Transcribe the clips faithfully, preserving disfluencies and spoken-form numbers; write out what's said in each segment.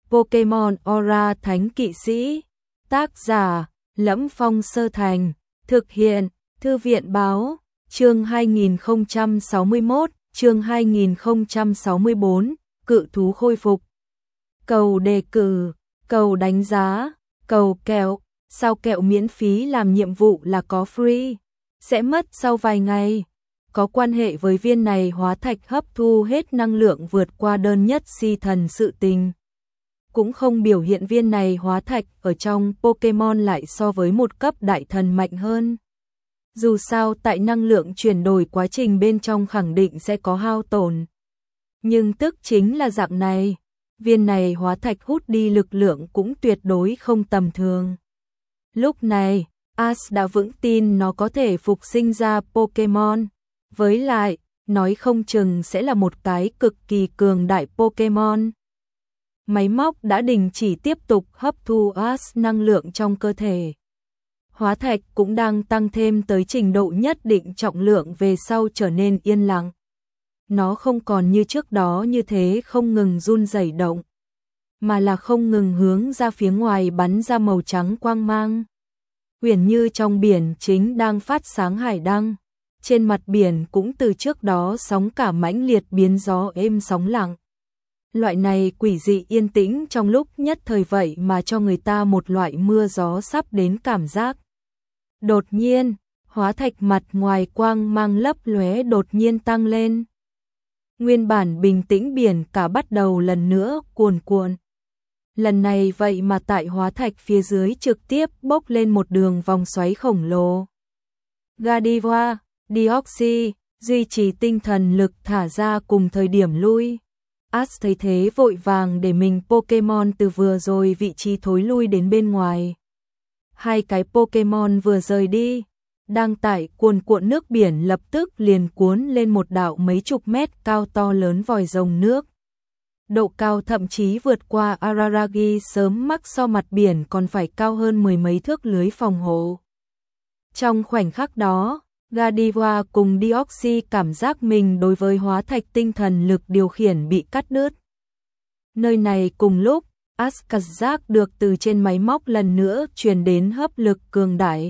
Pokemon Aura Thánh Kỵ Sĩ. Tác giả: Lẫm Phong Sơ Thành. Thực hiện: Thư viện báo. Chương hai nghìn không trăm sáu mươi mốt, chương hai nghìn không trăm sáu mươi bốn, cự thú khôi phục. Cầu đề cử, cầu đánh giá, cầu kẹo, sao kẹo miễn phí làm nhiệm vụ là có free, sẽ mất sau vài ngày. Có quan hệ với viên này hóa thạch hấp thu hết năng lượng vượt qua đơn nhất si thần sự tình. Cũng không biểu hiện viên này hóa thạch ở trong Pokemon lại so với một cấp đại thần mạnh hơn. Dù sao tại năng lượng chuyển đổi quá trình bên trong khẳng định sẽ có hao tổn. Nhưng tức chính là dạng này, viên này hóa thạch hút đi lực lượng cũng tuyệt đối không tầm thường. Lúc này, Ash đã vững tin nó có thể phục sinh ra Pokemon. Với lại, nói không chừng sẽ là một cái cực kỳ cường đại Pokemon. Máy móc đã đình chỉ tiếp tục hấp thu Ash năng lượng trong cơ thể. Hóa thạch cũng đang tăng thêm tới trình độ nhất định, trọng lượng về sau trở nên yên lặng. Nó không còn như trước đó như thế không ngừng run rẩy động, mà là không ngừng hướng ra phía ngoài bắn ra màu trắng quang mang. Huyền như trong biển chính đang phát sáng hải đăng, trên mặt biển cũng từ trước đó sóng cả mãnh liệt biến gió êm sóng lặng. Loại này quỷ dị yên tĩnh trong lúc nhất thời vậy mà cho người ta một loại mưa gió sắp đến cảm giác. Đột nhiên, hóa thạch mặt ngoài quang mang lấp lóe đột nhiên tăng lên. Nguyên bản bình tĩnh biển cả bắt đầu lần nữa cuồn cuộn. Lần này vậy mà tại hóa thạch phía dưới trực tiếp bốc lên một đường vòng xoáy khổng lồ. Godiva, Deoxys, duy trì tinh thần lực thả ra cùng thời điểm lui. Ash thấy thế vội vàng để mình Pokemon từ vừa rồi vị trí thối lui đến bên ngoài. Hai cái Pokemon vừa rời đi, đang tải cuồn cuộn nước biển lập tức liền cuốn lên một đạo mấy chục mét cao to lớn vòi rồng nước. Độ cao thậm chí vượt qua Araragi sớm mắc so mặt biển còn phải cao hơn mười mấy thước lưới phòng hộ. Trong khoảnh khắc đó, Godiva cùng Deoxys cảm giác mình đối với hóa thạch tinh thần lực điều khiển bị cắt đứt. Nơi này cùng lúc, Ash cảm giác được từ trên máy móc lần nữa truyền đến hấp lực cường đại.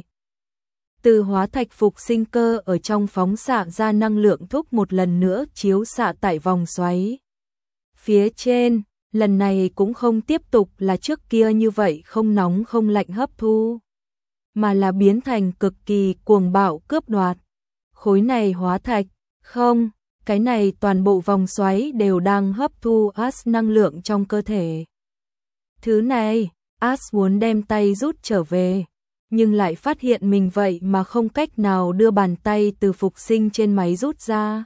Từ hóa thạch phục sinh cơ ở trong phóng xạ ra năng lượng thúc một lần nữa chiếu xạ tại vòng xoáy. Phía trên, lần này cũng không tiếp tục là trước kia như vậy không nóng không lạnh hấp thu, mà là biến thành cực kỳ cuồng bạo cướp đoạt. Khối này hóa thạch, không, cái này toàn bộ vòng xoáy đều đang hấp thu Ash năng lượng trong cơ thể. Thứ này, Ash muốn đem tay rút trở về, nhưng lại phát hiện mình vậy mà không cách nào đưa bàn tay từ phục sinh trên máy rút ra.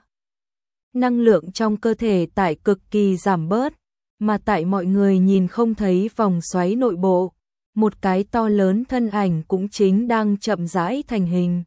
Năng lượng trong cơ thể tại cực kỳ giảm bớt, mà tại mọi người nhìn không thấy vòng xoáy nội bộ, một cái to lớn thân ảnh cũng chính đang chậm rãi thành hình.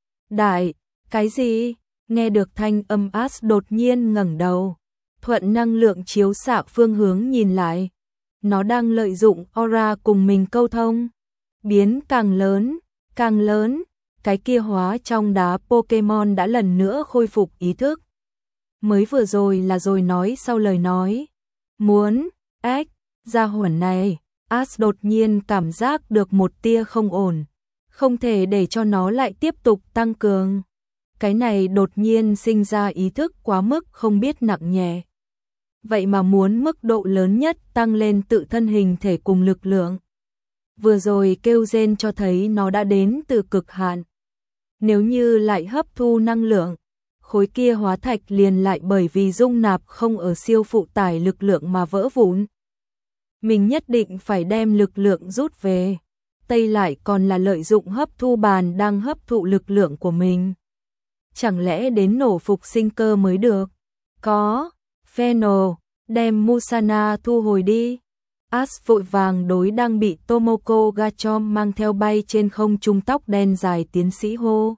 Đại, cái gì? Nghe được thanh âm Ash đột nhiên ngẩng đầu, thuận năng lượng chiếu xạ phương hướng nhìn lại. Nó đang lợi dụng aura cùng mình câu thông, biến càng lớn, càng lớn, cái kia hóa trong đá Pokemon đã lần nữa khôi phục ý thức. Mới vừa rồi là rồi nói sau lời nói. Muốn, ếch, ra hỏa này, Ash đột nhiên cảm giác được một tia không ổn, không thể để cho nó lại tiếp tục tăng cường. Cái này đột nhiên sinh ra ý thức quá mức không biết nặng nhẹ. Vậy mà muốn mức độ lớn nhất tăng lên tự thân hình thể cùng lực lượng. Vừa rồi kêu rên cho thấy nó đã đến từ cực hạn. Nếu như lại hấp thu năng lượng, khối kia hóa thạch liền lại bởi vì dung nạp không ở siêu phụ tải lực lượng mà vỡ vụn. Mình nhất định phải đem lực lượng rút về. Tây lại còn là lợi dụng hấp thu bàn đang hấp thụ lực lượng của mình. Chẳng lẽ đến nổ phục sinh cơ mới được? Có, Pheno, đem Musana thu hồi đi. Ash vội vàng đối đang bị Tomoko Gachom mang theo bay trên không trung tóc đen dài tiến sĩ hô.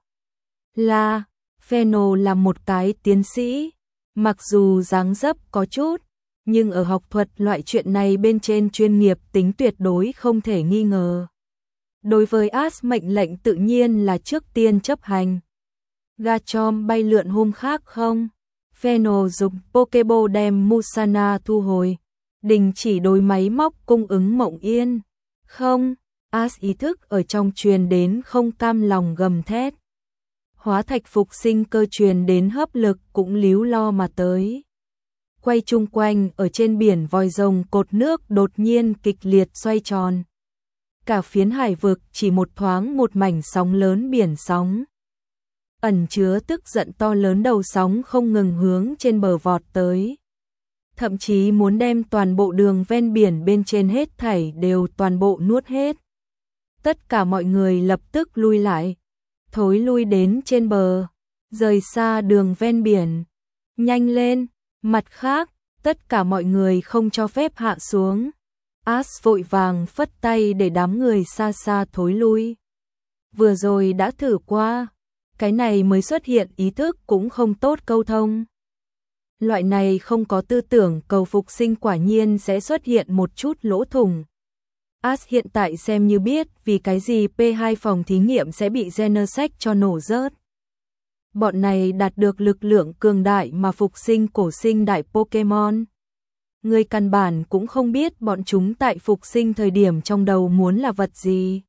Là, Pheno là một cái tiến sĩ, mặc dù dáng dấp có chút, nhưng ở học thuật loại chuyện này bên trên chuyên nghiệp tính tuyệt đối không thể nghi ngờ. Đối với Ash mệnh lệnh tự nhiên là trước tiên chấp hành. Gachom bay lượn hôm khác không? Pheno dùng Pokeball đem Musana thu hồi. đình chỉ đối máy móc cung ứng Mộng Yên. Không, As ý thức ở trong truyền đến không cam lòng gầm thét. Hóa thạch phục sinh cơ truyền đến hấp lực cũng líu lo mà tới. Quay chung quanh ở trên biển vòi rồng cột nước đột nhiên kịch liệt xoay tròn. Cả phiến hải vực chỉ một thoáng một mảnh sóng lớn biển sóng. Ẩn chứa tức giận to lớn đầu sóng không ngừng hướng trên bờ vọt tới. Thậm chí muốn đem toàn bộ đường ven biển bên trên hết thảy đều toàn bộ nuốt hết. Tất cả mọi người lập tức lui lại, thối lui đến trên bờ, rời xa đường ven biển. Nhanh lên, mặt khác, tất cả mọi người không cho phép hạ xuống. As vội vàng phất tay để đám người xa xa thối lui. Vừa rồi đã thử qua, cái này mới xuất hiện ý thức cũng không tốt câu thông. Loại này không có tư tưởng cầu phục sinh quả nhiên sẽ xuất hiện một chút lỗ thủng. As hiện tại xem như biết vì cái gì P hai phòng thí nghiệm sẽ bị Genesect cho nổ rớt. Bọn này đạt được lực lượng cường đại mà phục sinh cổ sinh đại Pokemon. Người căn bản cũng không biết bọn chúng tại phục sinh thời điểm trong đầu muốn là vật gì.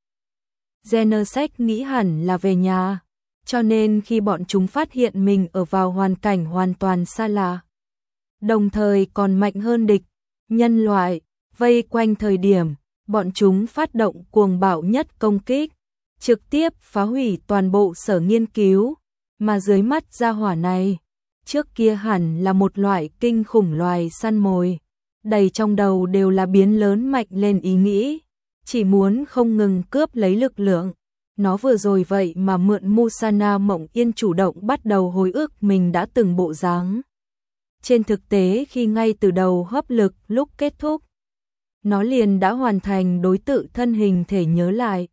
Genesect nghĩ hẳn là về nhà, cho nên khi bọn chúng phát hiện mình ở vào hoàn cảnh hoàn toàn xa lạ, đồng thời còn mạnh hơn địch, nhân loại, vây quanh thời điểm, bọn chúng phát động cuồng bạo nhất công kích, trực tiếp phá hủy toàn bộ sở nghiên cứu, mà dưới mắt gia hỏa này, trước kia hẳn là một loại kinh khủng loài săn mồi, đầy trong đầu đều là biến lớn mạnh lên ý nghĩ, chỉ muốn không ngừng cướp lấy lực lượng. Nó vừa rồi vậy mà mượn Musana Mộng Yên chủ động bắt đầu hồi ức mình đã từng bộ dáng. Trên thực tế khi ngay từ đầu hấp lực lúc kết thúc, nó liền đã hoàn thành đối tự thân hình thể nhớ lại.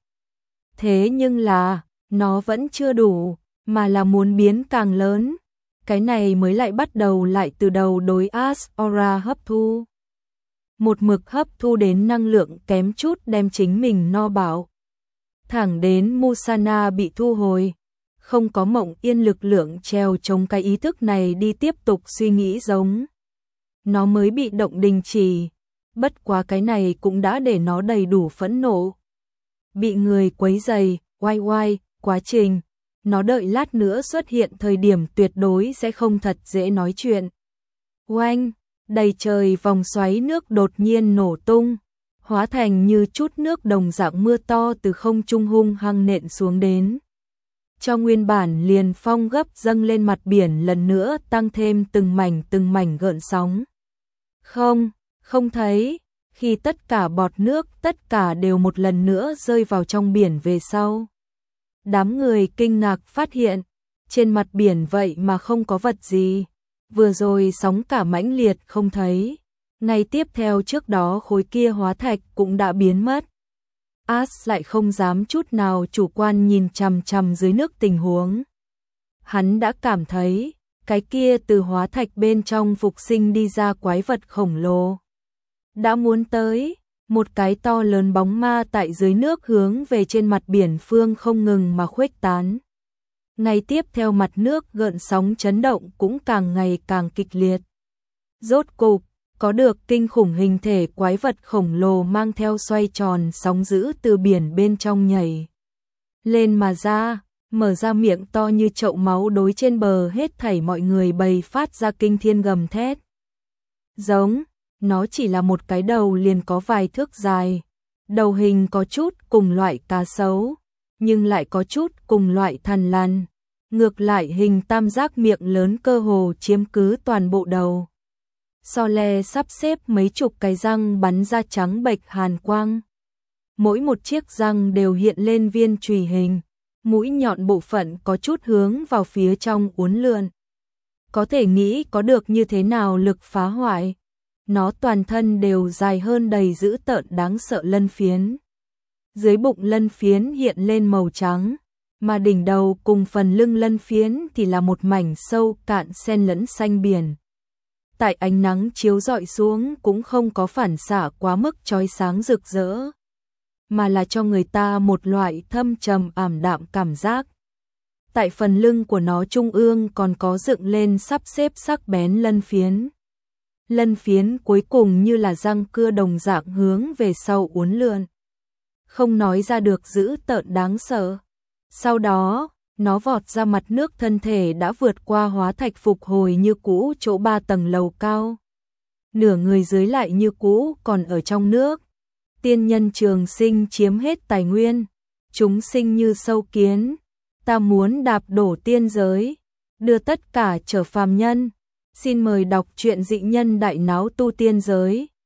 Thế nhưng là, nó vẫn chưa đủ, mà là muốn biến càng lớn. Cái này mới lại bắt đầu lại từ đầu đối As Aura hấp thu. Một mực hấp thu đến năng lượng kém chút đem chính mình no bạo. Thẳng đến Musana bị thu hồi, không có Mộng Yên lực lượng treo chống cái ý thức này đi tiếp tục suy nghĩ giống. Nó mới bị động đình chỉ, bất quá cái này cũng đã để nó đầy đủ phẫn nộ. Bị người quấy rầy, oai oai, quá trình, nó đợi lát nữa xuất hiện thời điểm tuyệt đối sẽ không thật dễ nói chuyện. Oanh, đầy trời vòng xoáy nước đột nhiên nổ tung, hóa thành như chút nước đồng dạng mưa to từ không trung hung hăng nện xuống đến. Cho nguyên bản liền phong gấp dâng lên mặt biển lần nữa tăng thêm từng mảnh từng mảnh gợn sóng. Không, không thấy, khi tất cả bọt nước tất cả đều một lần nữa rơi vào trong biển về sau. Đám người kinh ngạc phát hiện, trên mặt biển vậy mà không có vật gì, vừa rồi sóng cả mãnh liệt không thấy. Ngay tiếp theo trước đó khối kia hóa thạch cũng đã biến mất. As lại không dám chút nào chủ quan nhìn chằm chằm dưới nước tình huống. Hắn đã cảm thấy, cái kia từ hóa thạch bên trong phục sinh đi ra quái vật khổng lồ. Đã muốn tới, một cái to lớn bóng ma tại dưới nước hướng về trên mặt biển phương không ngừng mà khuếch tán. Ngay tiếp theo mặt nước gợn sóng chấn động cũng càng ngày càng kịch liệt. Rốt cục, có được kinh khủng hình thể quái vật khổng lồ mang theo xoay tròn sóng dữ từ biển bên trong nhảy lên mà ra, mở ra miệng to như chậu máu đối trên bờ hết thảy mọi người bầy phát ra kinh thiên gầm thét. Giống, nó chỉ là một cái đầu liền có vài thước dài, đầu hình có chút cùng loại cá sấu, nhưng lại có chút cùng loại thằn lằn, ngược lại hình tam giác miệng lớn cơ hồ chiếm cứ toàn bộ đầu. So le sắp xếp mấy chục cái răng bắn ra trắng bệch hàn quang. Mỗi một chiếc răng đều hiện lên viên chùy hình, mũi nhọn bộ phận có chút hướng vào phía trong uốn lượn. Có thể nghĩ có được như thế nào lực phá hoại. Nó toàn thân đều dài hơn đầy dữ tợn đáng sợ lân phiến. Dưới bụng lân phiến hiện lên màu trắng, mà đỉnh đầu cùng phần lưng lân phiến thì là một mảnh sâu cạn xen lẫn xanh biển. Tại ánh nắng chiếu rọi xuống cũng không có phản xạ quá mức chói sáng rực rỡ, mà là cho người ta một loại thâm trầm ảm đạm cảm giác. Tại phần lưng của nó trung ương còn có dựng lên sắp xếp sắc bén lân phiến. lân phiến cuối cùng như là răng cưa đồng dạng hướng về sau uốn lượn. Không nói ra được dữ tợn đáng sợ. Sau đó, nó vọt ra mặt nước, thân thể đã vượt qua hóa thạch phục hồi như cũ chỗ ba tầng lầu cao. Nửa người dưới lại như cũ còn ở trong nước. Tiên nhân trường sinh chiếm hết tài nguyên. Chúng sinh như sâu kiến. Ta muốn đạp đổ tiên giới, đưa tất cả trở phàm nhân. Xin mời đọc truyện Dị Nhân Đại Náo Tu Tiên Giới.